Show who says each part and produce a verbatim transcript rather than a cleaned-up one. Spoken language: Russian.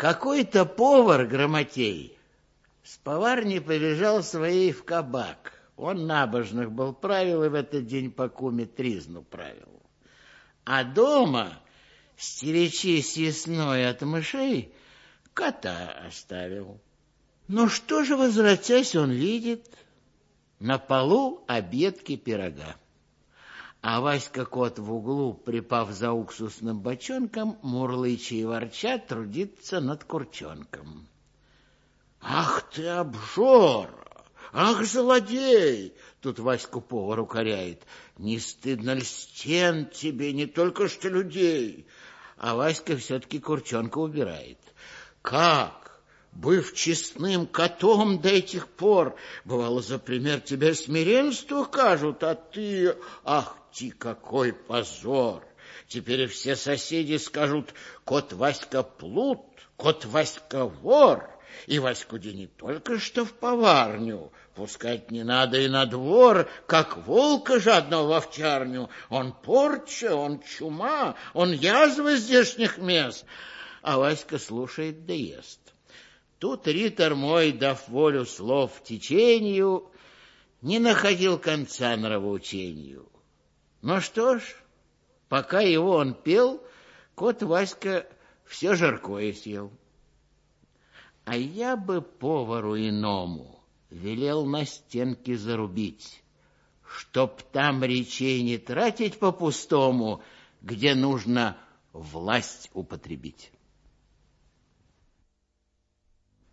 Speaker 1: Какой-то повар грамотей с поварни побежал своей в кабак. Он набожных был правил и в этот день по куме тризну правил. А дома, стеречись весной от мышей, кота оставил. Ну что же, возвратясь, он видит на полу обедки пирога. А Васька-кот в углу, припав за уксусным бочонком, мурлыча и ворча, трудится над курчонком. «Ах ты, обжора! Ах, злодей!» Тут Ваську повар укоряет. «Не стыдно ли стен тебе, не только что людей?» А Васька все-таки курчонка убирает. «Как? Быв честным котом до этих пор, бывало, за пример тебя смиренству кажут, а ты... Ах ты, какой позор! Теперь все соседи скажут: кот Васька плут, кот Васька вор». И Ваську-де не только что в поварню пускать не надо и на двор, как волка жадного в овчарню. Он порча, он чума, он язва здешних мест. А Васька слушает да ест. Тут ритор мой, дав волю слов течению, не находил конца нравоучению. Ну что ж, пока его он пел, кот Васька все жаркое съел. А я бы повару иному велел на стенке зарубить, чтоб там речей не тратить по-пустому, где нужно власть употребить.